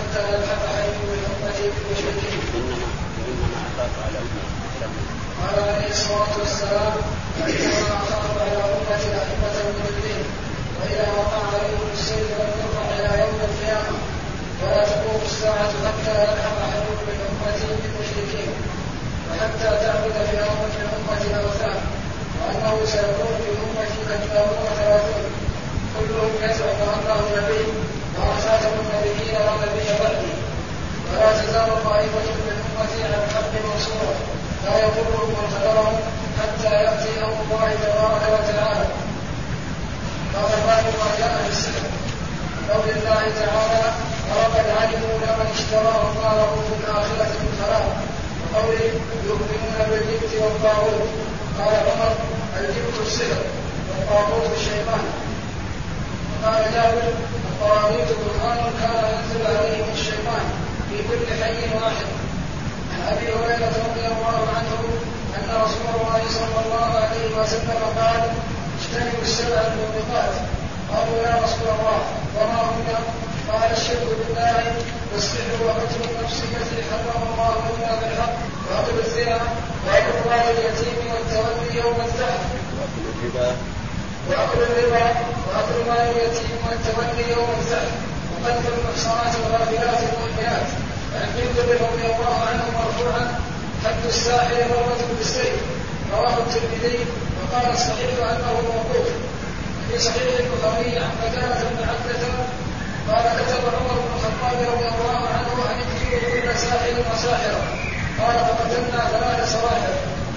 حتى يلحق حي من أمتي بالمشركين. وإنما أخاف على أمتي. قال عليه الصلاة والسلام: وإنما أخاف على أمتي أئمة المضلين، وإذا وقع عليهم السيف لم يرفع إلى يوم القيامة، ولا تقوم الساعة حتى يلحق حي من أمتي بالمشركين، وحتى تعبد فئام من أمتي الأوثان، وأنه سيكون في أمتي كذابون 30 كلهم يزعم أنه نبي وأنا خاتم النبيين لا نبي بعدي، ولا تزال طائفة من أمتي على الحق منصورة لا يضرهم من خذلهم حتى يأتي أمر الله تبارك وتعالى. قال باب ما جاء في السحر. قول الله تعالى: ولقد علموا لمن اشتراه ما له في الآخرة من خلاق. وقوله: يؤمنون بالجبت والطاغوت. قال عمر: الجبت السحر والطاغوت الشيطان. قال جابر: الطواغيت برهان كان ينزل عليهم الشيطان في كل حي واحد. عن أبي هريرة رضي الله عنه أن رسول الله صلى الله عليه وسلم قال: اجتنبوا السبع الموبقات. قالوا: يا رسول الله وما هن؟ قال: الشرك بالله والسحر وقتل النفس التي حرم الله إلا بالحق وأكل الزنا وأكل مال اليتيم والتولي يوم الزحف وأكل الربا وأكل مال اليتيم والتولي يوم الزحف وقتل المحصنات الغافلات المؤمنات. وعن جندب رضي الله عنه مرفوعا: حد الساحر ضربة بالسيف. رواه الترمذي وقال الصحيح أنه موقوف. في صحيح البخاري عن قتادة بن عبدة قال: كتب عمر بن الخطاب رضي الله عنه أن يقتلوا كل ساحر وساحرة. قال: فقتلنا 3 سواحر.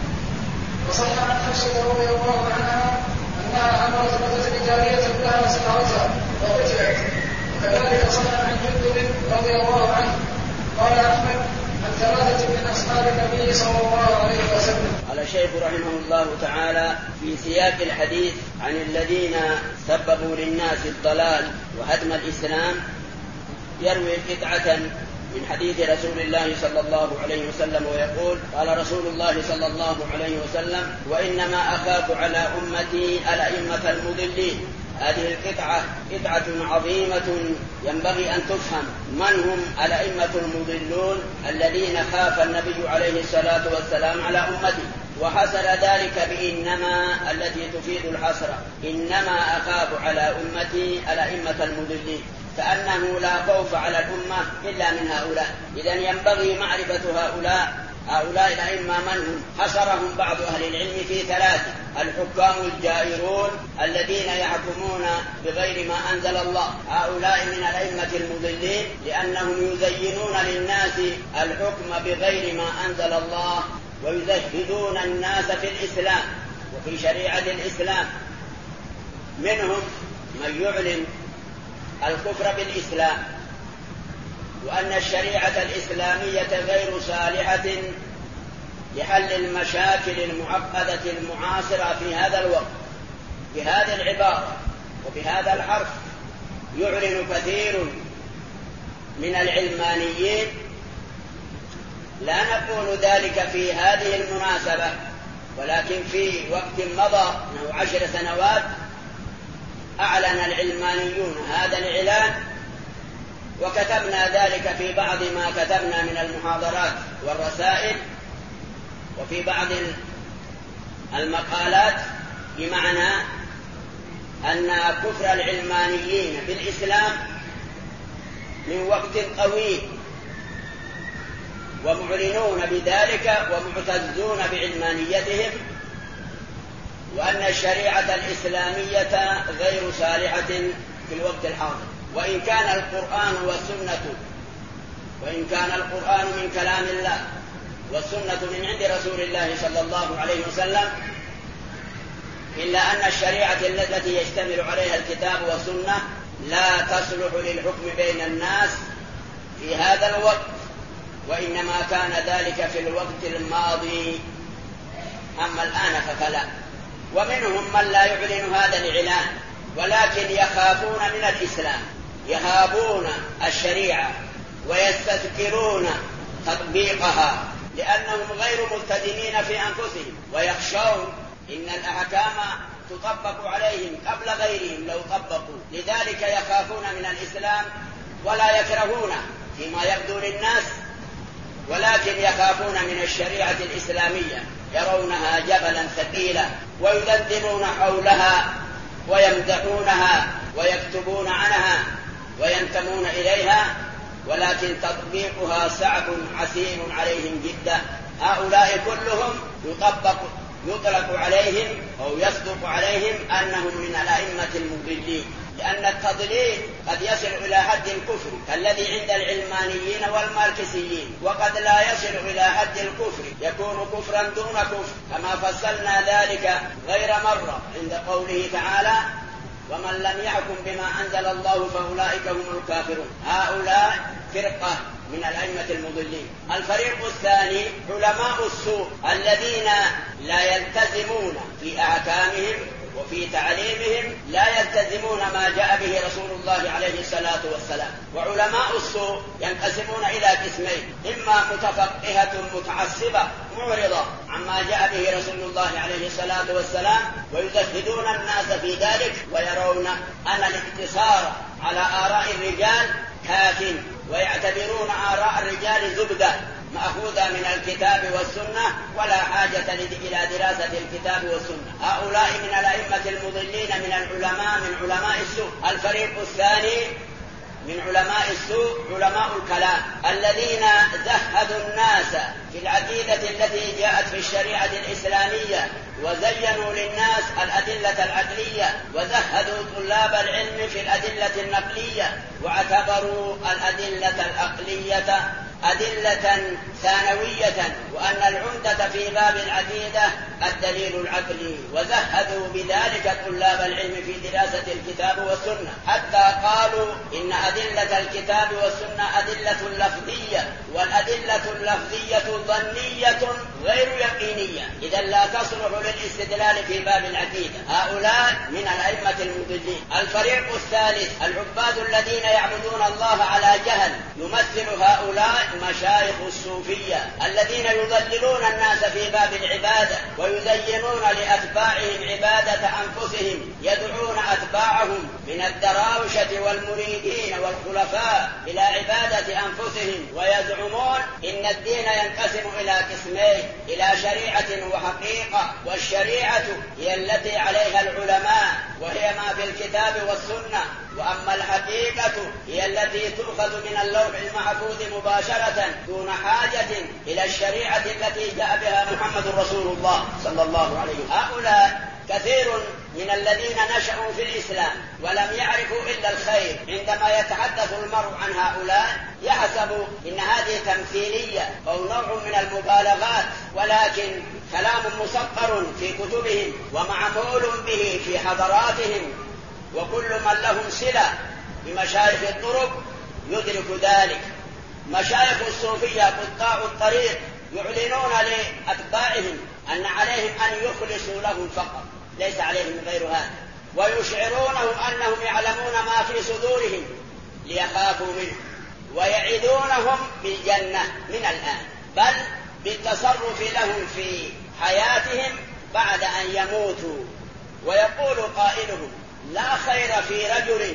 وصح عن حفصة رضي الله عنها أنها أمرت رجلا جارية لها سحرتها وقتلت. وكذلك صح عن جندب رضي الله عنه. قال أحمد: عن 3 من أصحاب النبي صلى الله عليه وسلم. قال الشيخ رحمه الله تعالى في سياق الحديث عن الذين سببوا للناس الضلال وهدم الإسلام، يروي قطعة من حديث رسول الله صلى الله عليه وسلم ويقول: قال رسول الله صلى الله عليه وسلم: وإنما أخاف على أمتي الأئمة المضلين. هذه القطعة قطعة عظيمة ينبغي أن تفهم من هم الأئمة المضلون الذين خاف النبي عليه الصلاة والسلام على أمته. وحصل ذلك بإنما التي تفيد الحصر: إنما أخاف على أمتي الأئمة المضلين، كأنه لا خوف على الأمة إلا من هؤلاء. إذن ينبغي معرفة هؤلاء الأئمة من هم. حصرهم بعض أهل العلم في 3: الحكام الجائرون الذين يحكمون بغير ما أنزل الله، هؤلاء من الأئمة المضلين لأنهم يزينون للناس الحكم بغير ما أنزل الله ويزهدون الناس في الإسلام وفي شريعة الإسلام. منهم من يعلن الكفر بالإسلام وأن الشريعة الإسلامية غير صالحة لحل المشاكل المعقدة المعاصرة في هذا الوقت. بهذه العبارة وبهذا الحرف يعلن كثير من العلمانيين. لا نقول ذلك في هذه المناسبة، ولكن في وقت مضى نحو 10 سنوات أعلن العلمانيون هذا الإعلان، وكتبنا ذلك في بعض ما كتبنا من المحاضرات والرسائل وفي بعض المقالات، بمعنى أن كفر العلمانيين بالإسلام من وقت طويل، ومعلنون بذلك ومعتزون بعلمانيتهم، وأن الشريعة الإسلامية غير صالحة في الوقت الحاضر. وإن كان القرآن من كلام الله والسنة من عند رسول الله صلى الله عليه وسلم، إلا أن الشريعة التي يشتمل عليها الكتاب والسنة لا تصلح للحكم بين الناس في هذا الوقت، وإنما كان ذلك في الوقت الماضي، أما الآن فلا. ومنهم من لا يعلن هذا الإعلان ولكن يخافون من الإسلام، يهابون الشريعة ويستذكرون تطبيقها لأنهم غير ملتزمين في أنفسهم، ويخشون إن الأحكام تطبق عليهم قبل غيرهم لو طبقوا، لذلك يخافون من الإسلام ولا يكرهونه فيما يبدو للناس، ولكن يخافون من الشريعة الإسلامية، يرونها جبلا ثقيلا ويدندنون حولها ويمدحونها ويكتبون عنها وينتمون إليها، ولكن تطبيقها صعب عسير عليهم جدا. هؤلاء كلهم يطلق عليهم أو يصدق عليهم أنهم من الأئمة المضلين، لأن التضليل قد يصل إلى حد الكفر كالذي عند العلمانيين والماركسيين، وقد لا يصل إلى حد الكفر، يكون كفرا دون كفر، كما فصلنا ذلك غير مرة عند قوله تعالى: ومن لم يحكم بما أنزل الله فأولئك هم الكافرون. هؤلاء فرقة من الأئمة المضلين. الفريق الثاني علماء السوء الذين لا يلتزمون في أحكامهم وفي تعليمهم، لا يلتزمون ما جاء به رسول الله عليه الصلاة والسلام. وعلماء السوء ينقسمون إلى قسمين: إما متفقهة متعصبة معرضة عما جاء به رسول الله عليه الصلاة والسلام ويزهدون الناس في ذلك، ويرون أن الاقتصار على آراء الرجال كاف، ويعتبرون آراء الرجال زبدة مأخوذة من الكتاب والسنة ولا حاجة إلى دراسة الكتاب والسنة. هؤلاء من الأئمة المضلين من العلماء، من علماء السوء. الفريق الثاني من علماء السوء علماء الكلام الذين زهدوا الناس في العقيدة التي جاءت في الشريعة الإسلامية، وزينوا للناس الأدلة العقلية، وزهدوا طلاب العلم في الأدلة النقلية، واعتبروا الأدلة العقلية أدلة ثانوية، وأن العمدة في باب العقيدة الدليل العقلي، وزهدوا بذلك طلاب العلم في دراسة الكتاب والسنة، حتى قالوا إن أدلة الكتاب والسنة أدلة لفظية، والأدلة اللفظية ظنية غير يقينية، إذا لا تصلح للاستدلال في باب العقيدة. هؤلاء من الأئمة المضلين. الفريق الثالث العباد الذين يعبدون الله على جهل، يمثل هؤلاء مشايخ الصوفية الذين يضللون الناس في باب العبادة ويزينون لأتباعهم عبادة أنفسهم، يدعون أتباعهم من الدراوشة والمريدين والخلفاء إلى عبادة أنفسهم، ويزعمون إن الدين ينقسم إلى قسمين: إلى شريعة وحقيقة، والشريعة هي التي عليها العلماء وهي ما في الكتاب والسنة، وأما الحقيقة هي التي تؤخذ من اللوح المحفوظ مباشرة دون حاجة إلى الشريعة التي جاء بها محمد رسول الله صلى الله عليه وسلم. هؤلاء كثير من الذين نشأوا في الإسلام ولم يعرفوا إلا الخير، عندما يتحدث المرء عن هؤلاء يحسب إن هذه تمثيلية أو نوع من المبالغات، ولكن كلام مسطر في كتبهم ومعمول به في حضراتهم، وكل من لهم صلة بمشايخ الطرق يدرك ذلك. مشايخ الصوفية قطاع الطريق يعلنون لأتباعهم أن عليهم أن يخلصوا لهم فقط، ليس عليهم غير هذا، ويشعرونهم أنهم يعلمون ما في صدورهم ليخافوا منه، ويعدونهم بالجنة من الآن، بل بالتصرف لهم في حياتهم بعد أن يموتوا. ويقول قائلهم: لا خير في رجل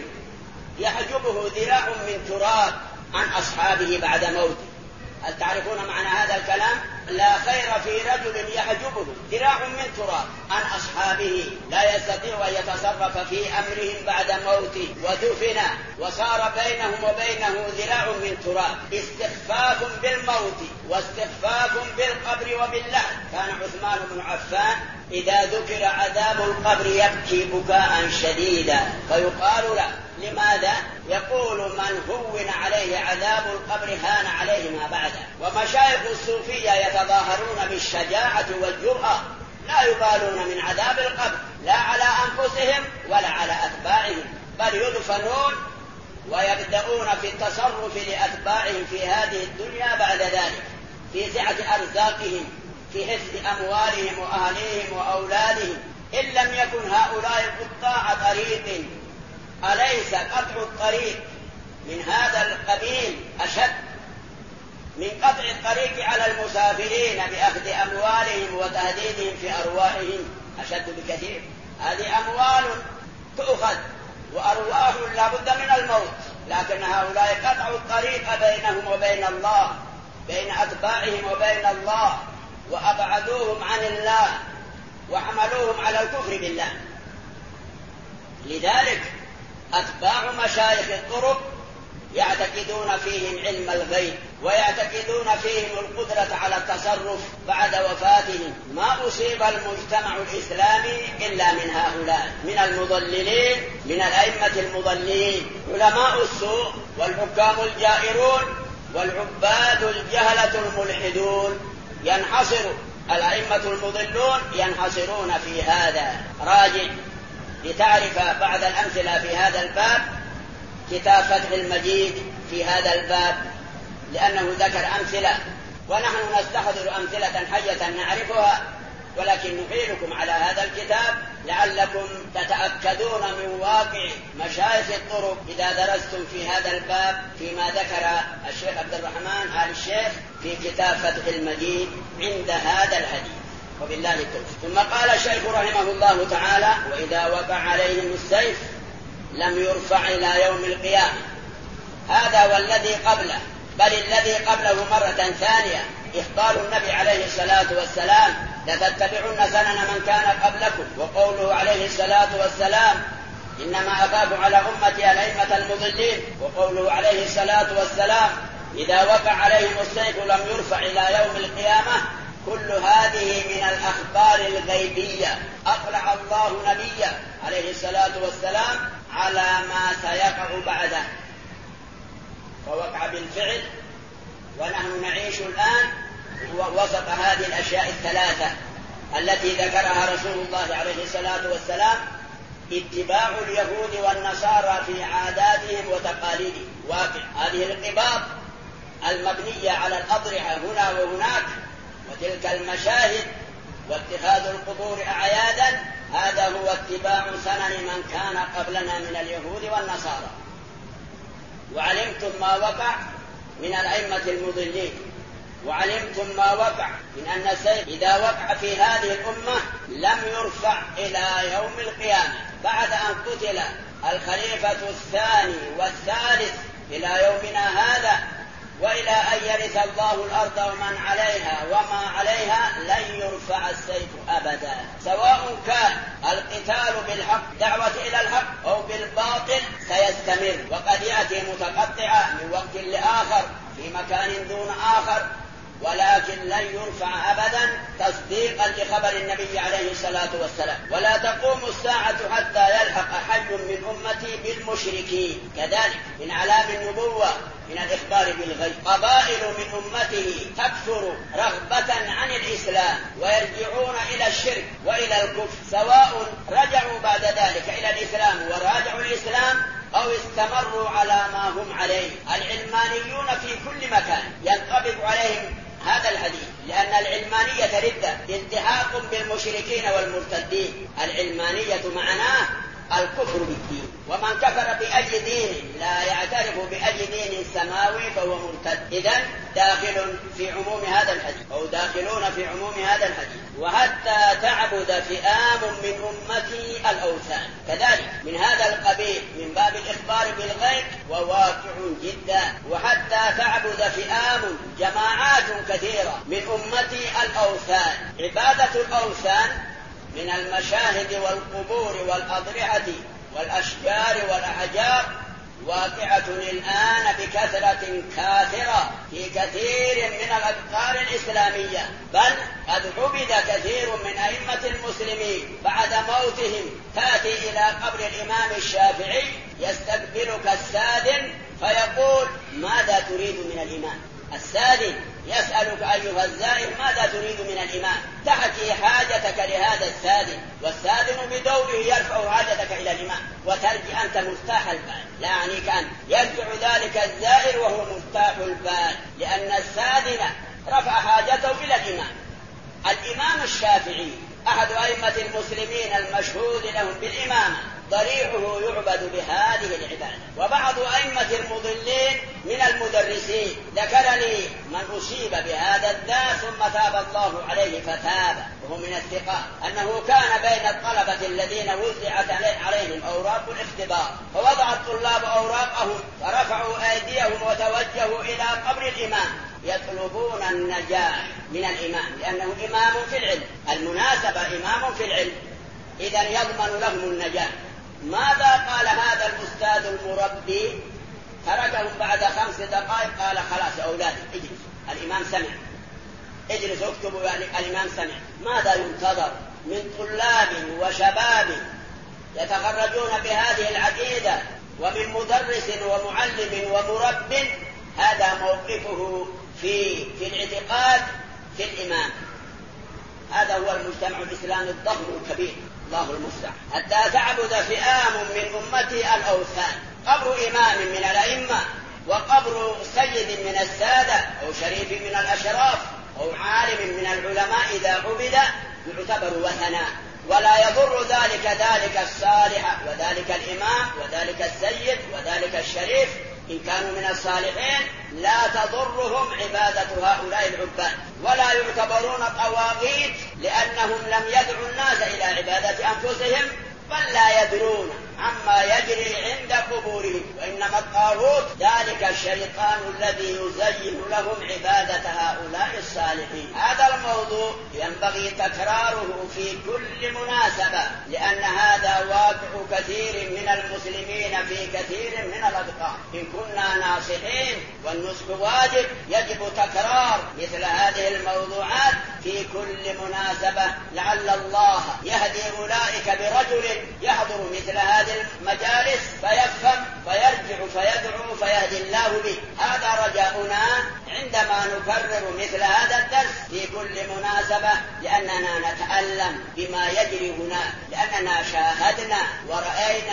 يحجبه ذراع من تراب عن أصحابه بعد موته. هل تعرفون معنى هذا الكلام؟ لا خير في رجل يحجبه ذراع من تراب عن أصحابه، لا يستطيع أن يتصرف في أمرهم بعد موته، ودفن وصار بينهم وبينه ذراع من تراب، استخفاف بالموت واستخفاف بالقبر وباللحد. كان عثمان بن عفان إذا ذكر عذاب القبر يبكي بكاء شديدا، فيقال له: لماذا؟ يقول: من هون عليه عذاب القبر هان عليه ما بعده. ومشايخ الصوفية يتظاهرون بالشجاعة والجرأة، لا يبالون من عذاب القبر لا على أنفسهم ولا على أتباعهم، بل يدفنون ويبدأون في التصرف لأتباعهم في هذه الدنيا بعد ذلك، في سعة أرزاقهم، في حفظ أموالهم وأهليهم وأولادهم. إن لم يكن هؤلاء قطاع طريق، أليس قطع الطريق من هذا القبيل أشد من قطع الطريق على المسافرين بأخذ أموالهم وتهديدهم في أرواحهم؟ أشد بكثير. هذه أموال تؤخذ وأرواح لا بد من الموت، لكن هؤلاء قطعوا الطريق بينهم وبين الله، بين أتباعهم وبين الله، وأبعدوهم عن الله وحملوهم على الكفر بالله. لذلك أتباع مشايخ الطرق يعتقدون فيهم علم الغيب، ويعتقدون فيهم القدرة على التصرف بعد وفاتهم. ما أصيب المجتمع الإسلامي إلا من هؤلاء، من المضللين، من الأئمة المضللين، علماء السوء والحكام الجائرون والعباد الجهلة الملحدون. ينحصر الأئمة المضلون ينحصرون في هذا. راجع لتعرف بعض الأمثلة في هذا الباب كتاب فتح المجيد في هذا الباب، لأنه ذكر أمثلة، ونحن نستحضر أمثلة حية نعرفها، ولكن نحيلكم على هذا الكتاب لعلكم تتأكدون من واقع مشايخ الطرق إذا درستم في هذا الباب فيما ذكر الشيخ عبد الرحمن آل الشيخ في كتاب فتح المجيد عند هذا الحديث. وبالله التوفيق. ثم قال الشيخ رحمه الله تعالى: وإذا وقع عليهم السيف لم يرفع إلى يوم القيامة. هذا والذي قبله، بل الذي قبله مرة ثانية إخبار النبي عليه الصلاة والسلام: لتتبعن سنن من كان قبلكم. وقوله عليه الصلاة والسلام: إنما أخاف على أمتي الأئمة المضلين. وقوله عليه الصلاة والسلام: إذا وقع عليهم السيف لم يرفع إلى يوم القيامة. كل هذه من الأخبار الغيبية أطلع الله نبيه عليه الصلاة والسلام على ما سيقع بعده، فوقع بالفعل، ونحن نعيش الآن وسط هذه الأشياء الثلاثة التي ذكرها رسول الله عليه الصلاة والسلام: اتباع اليهود والنصارى في عاداتهم وتقاليدهم. واقع هذه الانقباض المبنية على الأضرحة هنا وهناك وتلك المشاهد واتخاذ القبور أعيادا، هذا هو اتباع سنن من كان قبلنا من اليهود والنصارى. وعلمتم ما وقع من الأئمة المضلين، وعلمتم ما وقع من أن السيف إذا وقع في هذه الأمة لم يرفع إلى يوم القيامة بعد أن قتل الخليفة الثاني والثالث إلى يومنا هذا، وإلى أن يرث الله الأرض ومن عليها وما عليها لن يرفع السيف أبدا، سواء كان القتال بالحق دعوة إلى الحق أو بالباطل سيستمر، وقد يأتي متقطعا من وقت لآخر في مكان دون آخر، ولكن لن يرفع أبدا تصديقا لخبر النبي عليه الصلاة والسلام. ولا تقوم الساعة حتى يلحق حي من أمتي بالمشركين. كذلك من علام النبوة من الإخبار بالغيب قبائل من أمته تكثر رغبة عن الإسلام ويرجعون إلى الشرك وإلى الكفر، سواء رجعوا بعد ذلك إلى الإسلام وراجعوا الإسلام أو استمروا على ما هم عليه. العلمانيون في كل مكان ينطبق عليهم هذا الحديث، لأن العلمانية ردة التحاق بالمشركين والمرتدين. العلمانية معناه الكفر بالدين، ومن كفر بأي دين لا يعترف بأي دين سماوي فهو مرتد. إذن داخل في عموم هذا الحديث أو داخلون في عموم هذا الحديث. وحتى تعبد فئام من أمتي الأوثان، كذلك من هذا القبيل من باب الإخبار بالغيب وواقع جدا. وحتى تعبد فئام جماعات كثيرة من أمتي الأوثان. عبادة الأوثان من المشاهد والقبور والأضرحة والأشجار والأحجار واقعة الآن بكثرة كاثرة في كثير من الأقطار الإسلامية، بل قد عبد كثير من أئمة المسلمين بعد موتهم. تأتي إلى قبر الإمام الشافعي يستقبلك السادن فيقول: ماذا تريد من الإمام؟ السادن يسألك أيها الزائر: ماذا تريد من الإمام؟ تحكي حاجتك لهذا السادن، والسادن بدوره يرفع حاجتك إلى الإمام، وترجع أنت مرتاح البال. لا يعنيك أن يرجع ذلك الزائر وهو مرتاح البال، لأن السادن رفع حاجته إلى الإمام. الإمام الشافعي أحد أئمة المسلمين المشهود لهم بالإمامة، ضريعه يعبد بهذه العبادة. وبعض أئمة المضلين من المدرسين ذكر لي من أصيب بهذا الداء ثم تاب الله عليه فتاب وهو من الثقات، أنه كان بين الطلبة الذين وزعت عليهم أوراق الاختبار، فوضع الطلاب أوراقهم فرفعوا أيديهم وتوجهوا إلى قبر الإمام يطلبون النجاح من الإمام، لأنه إمام في العلم، المناسبة إمام في العلم، إذن يضمن لهم النجاح. ماذا قال هذا الأستاذ المربي؟ تركهم بعد 5 دقائق، قال خلاص يا أولادي اجلس، الإمام سمع، اجلس اكتبوا، يعني الإمام سمع. ماذا ينتظر من طلاب وشباب يتخرجون بهذه العقيدة، ومن مدرس ومعلم ومرب هذا موقفه في الاعتقاد في الإمام؟ هذا هو المجتمع الإسلامي الضخم الكبير، الله المستعان، حتى تعبد فئام من أمتي الأوثان. قبر إمام من الأئمة وقبر سيد من السادة أو شريف من الأشراف أو عالم من العلماء إذا عبد يعتبر وثنا، ولا يضر ذلك الصالح وذلك الإمام وذلك السيد وذلك الشريف إن كانوا من الصالحين، لا تضرهم عبادة هؤلاء العباد، ولا يعتبرون طواغيت لأنهم لم يدعوا الناس إلى عبادة أنفسهم، بل لا يدرون عما يجري عند قبورهم، وإنما الطاغوت ذلك الشيطان الذي يزين لهم عبادة هؤلاء الصالحين. هذا الموضوع ينبغي تكراره في كل مناسبة، لأن هذا واقع كثير من المسلمين في كثير من الأوقات. إن كنا ناصحين والنصح واجب، يجب تكرار مثل هذه الموضوعات في كل مناسبة، لعل الله يهدي أولئك برجل يحضر مثل هذه المجالس فيفهم فيرجع فيدعو فيهدي الله به. هذا رجاؤنا عندما نكرر مثل هذا الدرس في كل مناسبة، لأننا نتألم بما يجري هنا، لأننا شاهدنا ورأينا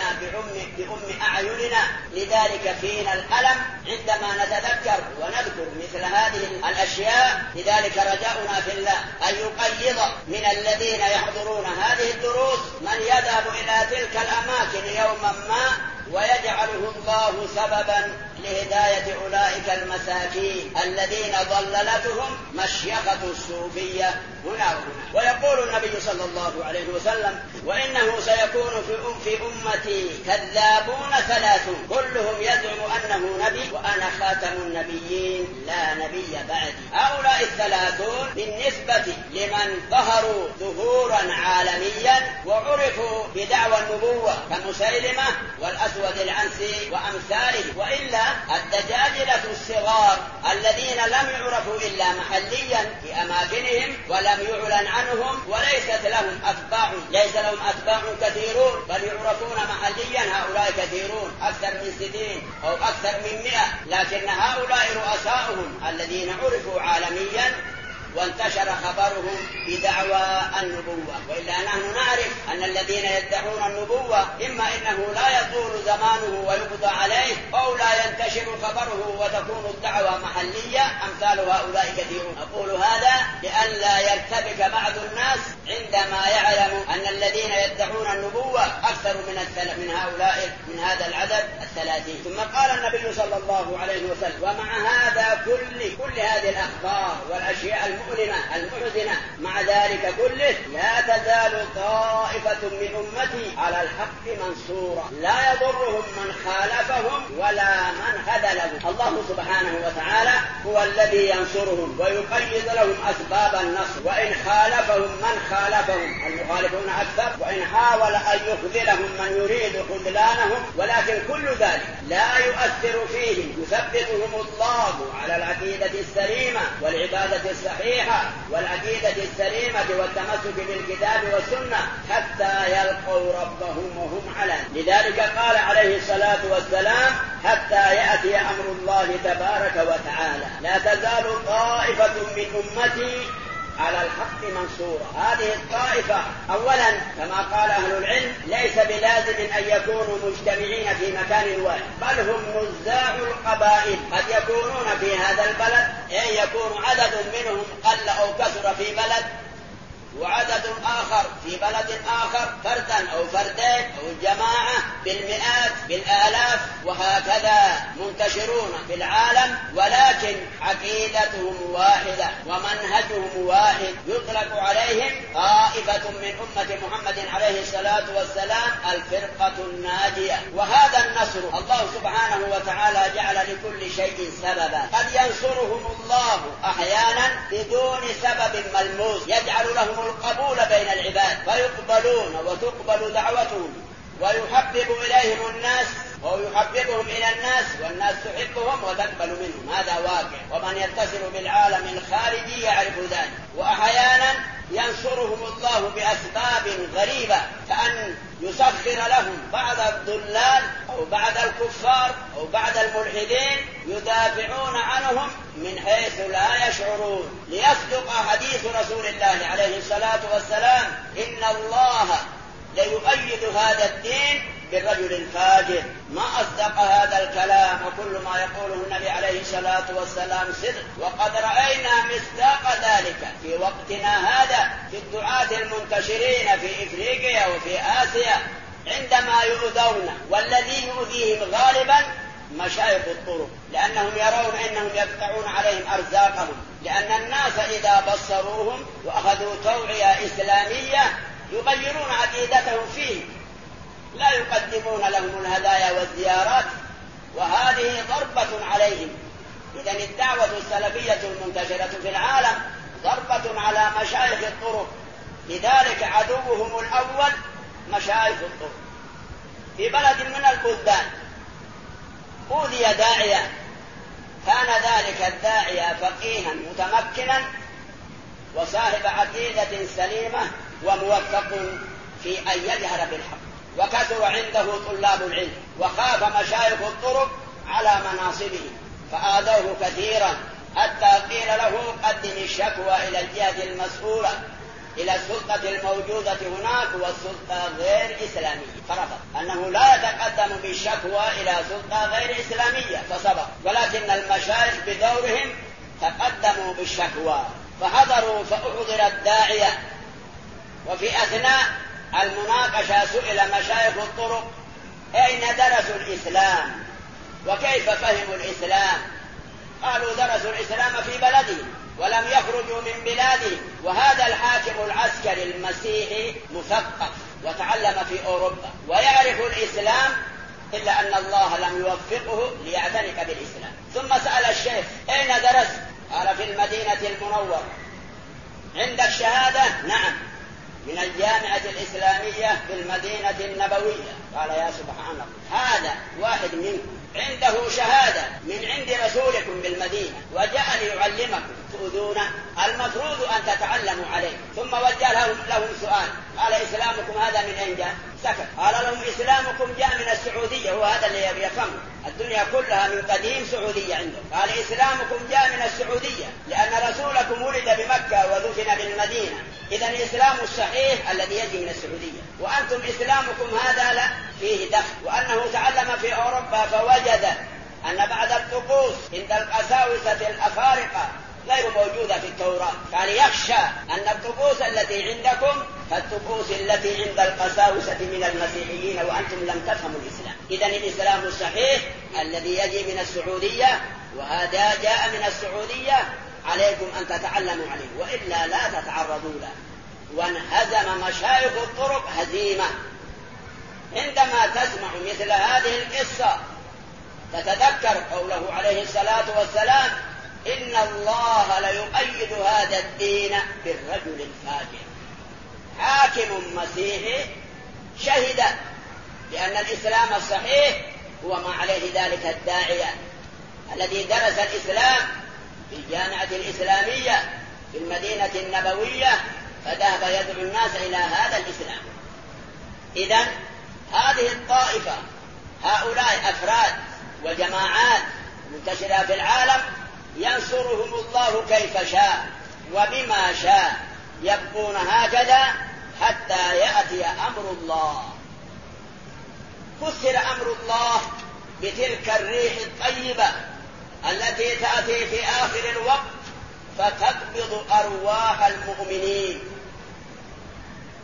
بأم أعيننا، لذلك فينا الألم عندما نتذكر ونذكر مثل هذه الأشياء. لذلك رجاؤنا في الله أن يقيض من الذين يحضرون هذه الدروس من يذهب إلى تلك الأماكن يوما ما، ويجعله الله سببا لهداية أولئك المساكين الذين ضللتهم مشيخة الصوفية هنا وهنا. ويقول النبي صلى الله عليه وسلم: وإنه سيكون في أمتي كذابون 3 كلهم يزعم أنه نبي وأنا خاتم النبيين لا نبي بعدي. هؤلاء 30 بالنسبة لمن ظهروا ظهورا عالميا وعرفوا بدعوى النبوة كمسيلمة والأسود العنسي وأمثاله، وإلا الدجاجلة الصغار الذين لم يعرفوا إلا محليا في أماكنهم ولم يعلن عنهم وليست لهم أتباع، ليس لهم أتباع كثيرون بل يعرفون محليا، هؤلاء كثيرون أكثر من 60 أو أكثر من 100، لكن هؤلاء رؤساؤهم الذين عرفوا عالميا وانتشر خبرهم بدعوى النبوة. وإلا نحن نعرف أن الذين يدعون النبوة إما إنه لا يطول زمانه ويقضى عليه، أو لا ينتشر خبره وتكون الدعوة محلية، أمثال هؤلاء كثيرون. أقول هذا لئلا يرتبك بعض الناس عندما يعلم أن الذين يدعون النبوة أكثر من هؤلاء من هذا العدد 30. ثم قال النبي صلى الله عليه وسلم: ومع هذا كل هذه الأخبار والأشياء المؤلمة المحزنة، مع ذلك كله لا تزال طائفة من أمتي على الحق منصورة، لا يضرهم من خالفهم ولا من خذلهم. الله سبحانه وتعالى هو الذي ينصرهم ويقيد لهم أسباب النصر، وإن خالفهم من خالفهم، المخالفون أكثر، وإن حاول أن يخذلهم من يريد خذلانهم، ولكن كل ذلك لا يؤثر فيهم، يثبتهم الله على العقيدة السليمة والعبادة الصحيحة والعقيدة السليمة والتمسك بالكتاب والسنة حتى يلقوا ربهم وهم على. لذلك قال عليه الصلاة والسلام: حتى يأتي أمر الله تبارك وتعالى لا تزال طائفة من أمتي على الحق منصورة. هذه الطائفة أولا كما قال أهل العلم ليس بلازم أن يكونوا مجتمعين في مكان واحد، بل هم نزاع القبائل، قد يكونون في هذا البلد، أي يكون عدد منهم قل أو كثر في بلد وعدد آخر في بلد آخر فردا أو فردين أو جماعة بالمئات بالآلاف وهكذا منتشرون في العالم، ولكن عقيدتهم واحدة ومنهجهم واحد، يطلق عليهم طائفة من أمة محمد عليه الصلاة والسلام الفرقة الناجية. وهذا النصر الله سبحانه وتعالى جعل لكل شيء سببا، قد ينصرهم الله أحيانا بدون سبب ملموس، يجعل لهم القبول بين العباد فيقبلون وتقبل دعوتهم ويحبب إليهم الناس ويحببهم إلى الناس والناس تحبهم وتقبل منهم، هذا واقع، ومن يتصل بالعالم الخارجي يعرف ذلك. وأحيانا ينصرهم الله بأسباب غريبة، كأن يسخر لهم بعض الضلال أو بعض الكفار أو بعض الملحدين يدافعون عنهم من حيث لا يشعرون، ليصدق حديث رسول الله عليه الصلاة والسلام: إن الله ليؤيد هذا الدين بالرجل الفاجر. ما أصدق هذا الكلام، وكل ما يقوله النبي عليه الصلاة والسلام صدق، وقد رأينا مصداق ذلك في وقتنا هذا في الدعاة المنتشرين في إفريقيا وفي آسيا عندما يؤذون، والذي يؤذيهم غالبا مشايخ الطرق، لأنهم يرون أنهم يقطعون عليهم أرزاقهم، لأن الناس إذا بصروهم وأخذوا توعية إسلامية يغيرون عقيدتهم فيه، لا يقدمون لهم الهدايا والزيارات، وهذه ضربة عليهم. إذن الدعوة السلفية المنتشرة في العالم ضربة على مشايخ الطرق، لذلك عدوهم الأول مشايخ الطرق. في بلد من البلدان أوذي داعية، كان ذلك الداعية فقيها متمكنا وصاحب عقيدة سليمة وموفق في أن يجهر بالحق، وكثر عنده طلاب العلم، وخاف مشايخ الطرق على مناصبه فآذوه كثيرا، حتى قيل له قدم الشكوى إلى الجهة المسؤولة، إلى السلطة الموجودة هناك والسلطة غير إسلامية، فرفض أنه لا يتقدم بالشكوى إلى سلطة غير إسلامية فصبر، ولكن المشايخ بدورهم تقدموا بالشكوى فحضروا فأحضر الداعية. وفي أثناء المناقشة سئل مشايخ الطرق أين درسوا الإسلام وكيف فهموا الإسلام؟ قالوا درسوا الإسلام في بلدهم ولم يخرجوا من بلادهم، وهذا الحاكم العسكري المسيحي مثقف وتعلم في أوروبا ويعرف الإسلام، إلا أن الله لم يوفقه ليعتنق بالإسلام. ثم سأل الشيخ أين درس؟ قال في المدينة المنورة. عندك شهادة؟ نعم، من الجامعة الإسلامية في المدينة النبوية. قال يا سبحان الله، هذا واحد منكم عنده شهادة من عند رسولكم بالمدينة وجاء ليعلمكم تؤذون، المفروض أن تتعلموا عليه. ثم وجه لهم سؤال، قال إسلامكم هذا من أين جاء؟ سكت. قال لهم إسلامكم جاء من السعودية، وهذا اللي يفهمه، الدنيا كلها من قديم سعودية عندهم. قال إسلامكم جاء من السعودية لأن رسولكم ولد بمكة ودفن بالمدينة، إذن الإسلام الصحيح الذي يجي من السعودية، وأنتم إسلامكم هذا لا فيه دخل. وأنه تعلم في أوروبا فوجد أن بعض الطقوس عند القساوسة الأفارقة غير موجودة في التوراة، قال يخشى أن الطقوس التي عندكم كالطقوس التي عند القساوسة من المسيحيين وأنتم لم تفهموا الإسلام. إذن الإسلام الصحيح الذي يجي من السعودية، وهذا جاء من السعودية، عليكم أن تتعلموا عليه وإلا لا تتعرضوا له. وانهزم مشايخ الطرق هزيمة. عندما تسمع مثل هذه القصة تتذكر قوله عليه الصلاة والسلام: إن الله ليؤيد هذا الدين بالرجل الفاجر. حاكم مسيحي شهد لأن الإسلام الصحيح هو ما عليه ذلك الداعية الذي درس الإسلام في الجامعة الإسلامية في المدينة النبوية فذهب يدعو الناس إلى هذا الإسلام. إذن هذه الطائفة، هؤلاء أفراد وجماعات منتشرة في العالم، ينصرهم الله كيف شاء وبما شاء، يبقون هكذا حتى يأتي أمر الله. فسر أمر الله بتلك الريح الطيبة التي تأتي في آخر الوقت فتقبض أرواح المؤمنين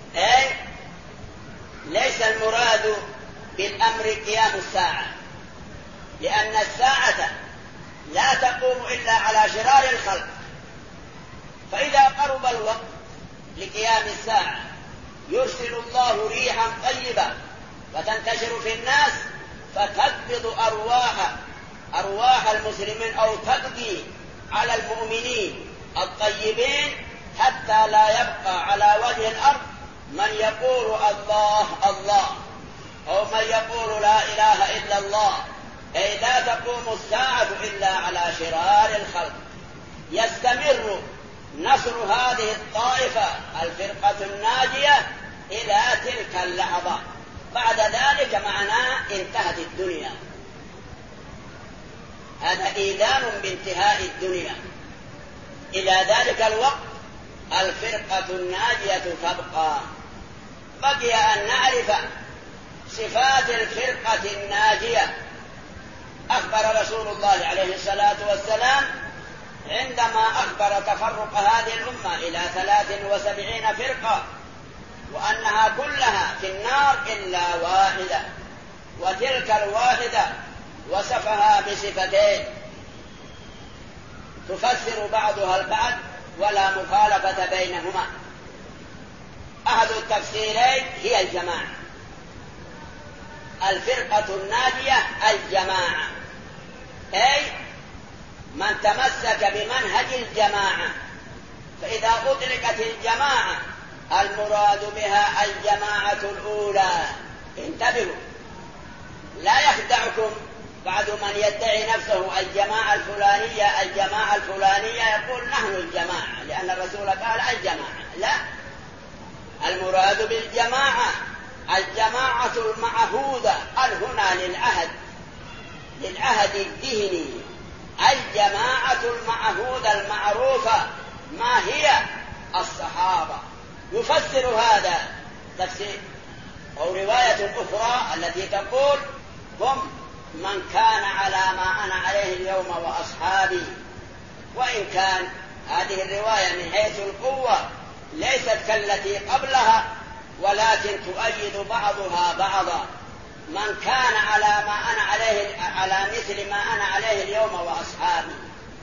أي ليس المراد بالأمر قيام الساعة، لأن الساعة لا تقوم إلا على شرار الخلق، فإذا قرب الوقت لقيام الساعة يرسل الله ريحا طيبة فتنتشر في الناس فتقبض أرواح المسلمين أو تقضي على المؤمنين الطيبين، حتى لا يبقى على وجه الأرض من يقول الله الله أو من يقول لا إله إلا الله. أي لا تقوم الساعة إلا على شرار الخلق. يستمر نصر هذه الطائفة الفرقة الناجية إلى تلك اللحظة، بعد ذلك معناه انتهت الدنيا. هذا إيذان بانتهاء الدنيا. إلى ذلك الوقت الفرقة الناجية تبقى. بقي أن نعرف صفات الفرقة الناجية. أخبر رسول الله عليه الصلاة والسلام عندما أخبر تفرق هذه الأمة إلى 73 فرقة وأنها كلها في النار إلا واحدة، وتلك الواحدة وصفها بصفتين تفسر بعضها البعض ولا مخالفة بينهما. أحد التفسيرين هي الجماعة. الفرقة الناجية الجماعة، أي من تمسك بمنهج الجماعة. فإذا أطلقت الجماعة المراد بها الجماعة الأولى. انتبهوا، لا يخدعكم بعد من يدعي نفسه الجماعة الفلانية يقول نحن الجماعة لأن الرسول قال الجماعة. لا، المراد بالجماعة الجماعة المعهودة. هنا للعهد الذهني. الجماعة المعهودة المعروفة ما هي؟ الصحابة. يفسر هذا تفسير أو رواية أخرى التي تقول هم من كان على ما أنا عليه اليوم وأصحابي. وإن كان هذه الرواية من حيث القوة ليست كالتي قبلها، ولكن تؤيد بعضها بعضا. من كان على ما أنا عليه، على مثل ما أنا عليه اليوم وأصحابي.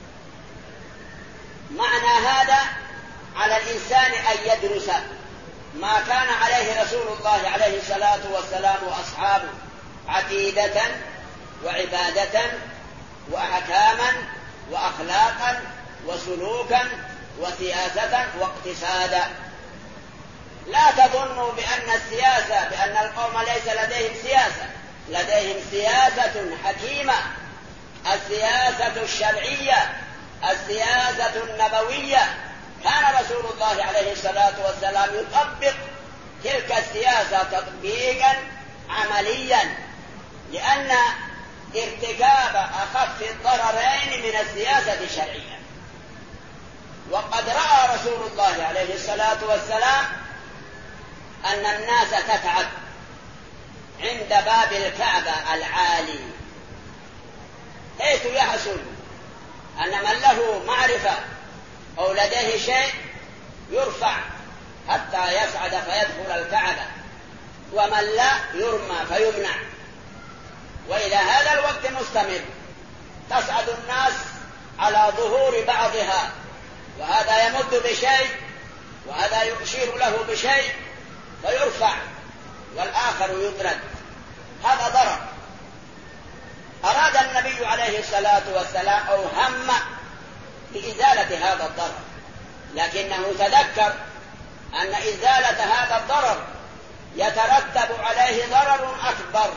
معنى هذا على الإنسان أن يدرس ما كان عليه رسول الله عليه الصلاة والسلام وأصحابه عقيدة وعبادة وأحكاما وأخلاقا وسلوكا وسياسة واقتصادا. لا تظنوا بأن القوم ليس لديهم سياسة. لديهم سياسة حكيمة، السياسة الشرعية، السياسة النبوية. كان رسول الله عليه الصلاة والسلام يطبق تلك السياسة تطبيقا عمليا، لأن ارتكاب أخف الضررين من السياسة الشرعية. وقد رأى رسول الله عليه الصلاة والسلام أن الناس تتعب عند باب الكعبة العالي، حيث يحصل أن من له معرفة أو لديه شيء يرفع حتى يصعد فيدخل الكعبة، ومن لا يرمى فيمنع. وإلى هذا الوقت مستمر، تصعد الناس على ظهور بعضها، وهذا يمد بشيء وهذا يشير له بشيء فيرفع والآخر يطرد. هذا ضرر. أراد النبي عليه الصلاة والسلام أو هم بإزالة هذا الضرر، لكنه تذكر أن إزالة هذا الضرر يترتب عليه ضرر أكبر.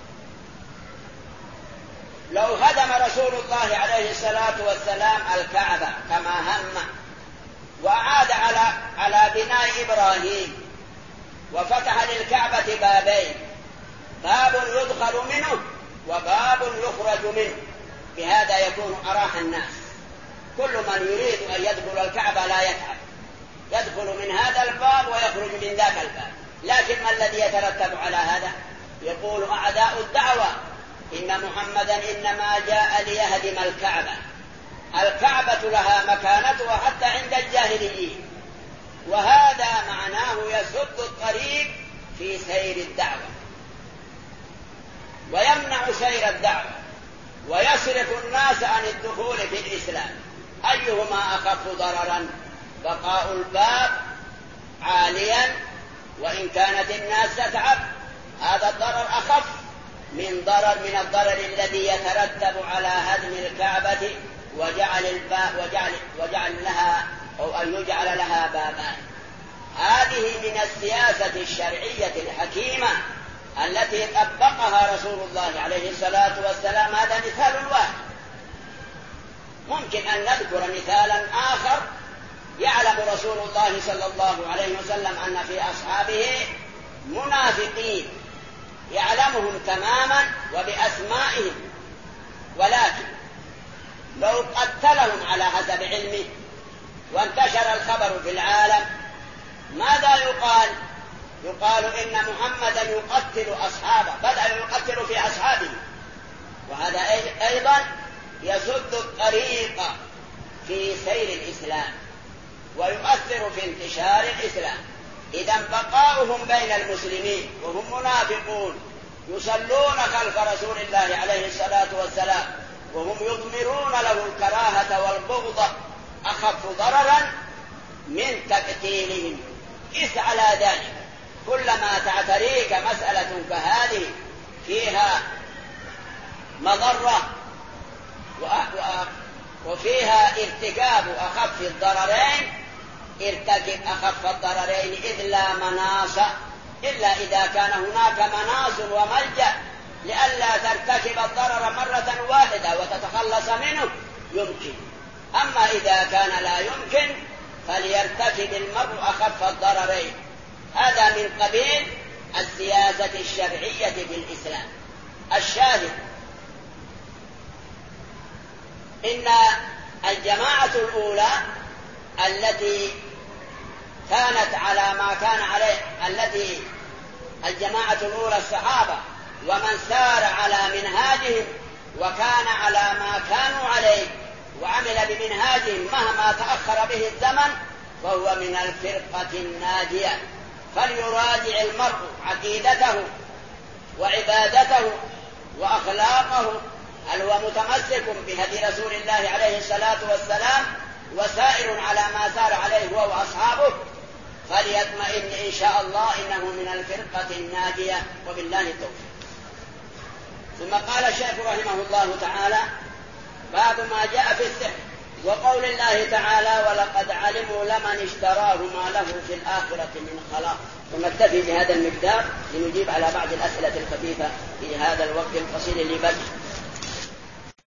لو هدم رسول الله عليه الصلاة والسلام الكعبة كما هم وأعاد على بناء إبراهيم وفتح للكعبة بابين، باب يدخل منه وباب يخرج منه، بهذا يكون أراح الناس. كل من يريد أن يدخل الكعبة لا يتعب، يدخل من هذا الباب ويخرج من ذاك الباب. لكن ما الذي يترتب على هذا؟ يقول أعداء الدعوة إن محمدا إنما جاء ليهدم الكعبة. الكعبة لها مكانتها حتى عند الجاهليين، وهذا مع معناه يسد الطريق في سير الدعوة ويمنع سير الدعوة ويصرف الناس عن الدخول في الإسلام. أيهما أخف ضررا؟ بقاء الباب عاليا وإن كانت الناس تتعب، هذا الضرر أخف من الضرر الذي يترتب على هدم الكعبة وجعل لها أو أن يجعل لها بابان. هذه من السياسة الشرعية الحكيمة التي طبقها رسول الله عليه الصلاة والسلام. هذا مثال واحد. ممكن أن نذكر مثالا آخر. يعلم رسول الله صلى الله عليه وسلم أن في أصحابه منافقين يعلمهم تماما وبأسمائهم، ولكن لو قتلهم على حسب علمه وانتشر الخبر في العالم ماذا يقال؟ يقال إن محمدا يقتل أصحابه، بدأ يقتل في أصحابه، وهذا أيضا يسد الطريق في سير الإسلام ويؤثر في انتشار الإسلام. إذن بقاؤهم بين المسلمين وهم منافقون يصلون خلف رسول الله عليه الصلاة والسلام وهم يضمرون له الكراهة والبغض أخف ضررا من تقتيلهم. قس على ذلك، كلما تعتريك مسألة كهذه فيها مضرة وفيها ارتكاب أخف الضررين ارتكب أخف الضررين، إذ لا مناص إلا إذا كان هناك مناص وملجأ لئلا ترتكب الضرر مرة واحدة وتتخلص منه يمكن. أما إذا كان لا يمكن فليرتكب المرء أخف الضررين. هذا من قبيل السياسة الشرعية في الإسلام. الشاهد إن الجماعة الأولى التي كانت على ما كان عليه، التي الجماعة الأولى الصحابة ومن سار على منهاجهم وكان على ما كانوا عليه وعمل بمنهاجهم مهما تأخر به الزمن فهو من الفرقة الناجية. فليراجع المرء عقيدته وعبادته وأخلاقه، هل هو متمسك بهدي رسول الله عليه الصلاة والسلام وسائر على ما سار عليه هو وأصحابه؟ فليطمئن إن شاء الله إنه من الفرقة الناجية، وبالله التوفيق. ثم قال الشيخ رحمه الله تعالى: باب ما جاء في السحر، وقول الله تعالى: ولقد علموا لمن اشتراه ما له في الآخرة من خلاق. ثم نكتفي بهذا المقدار لنجيب على بعض الأسئلة الخفيفة في هذا الوقت القصير اللي بقي.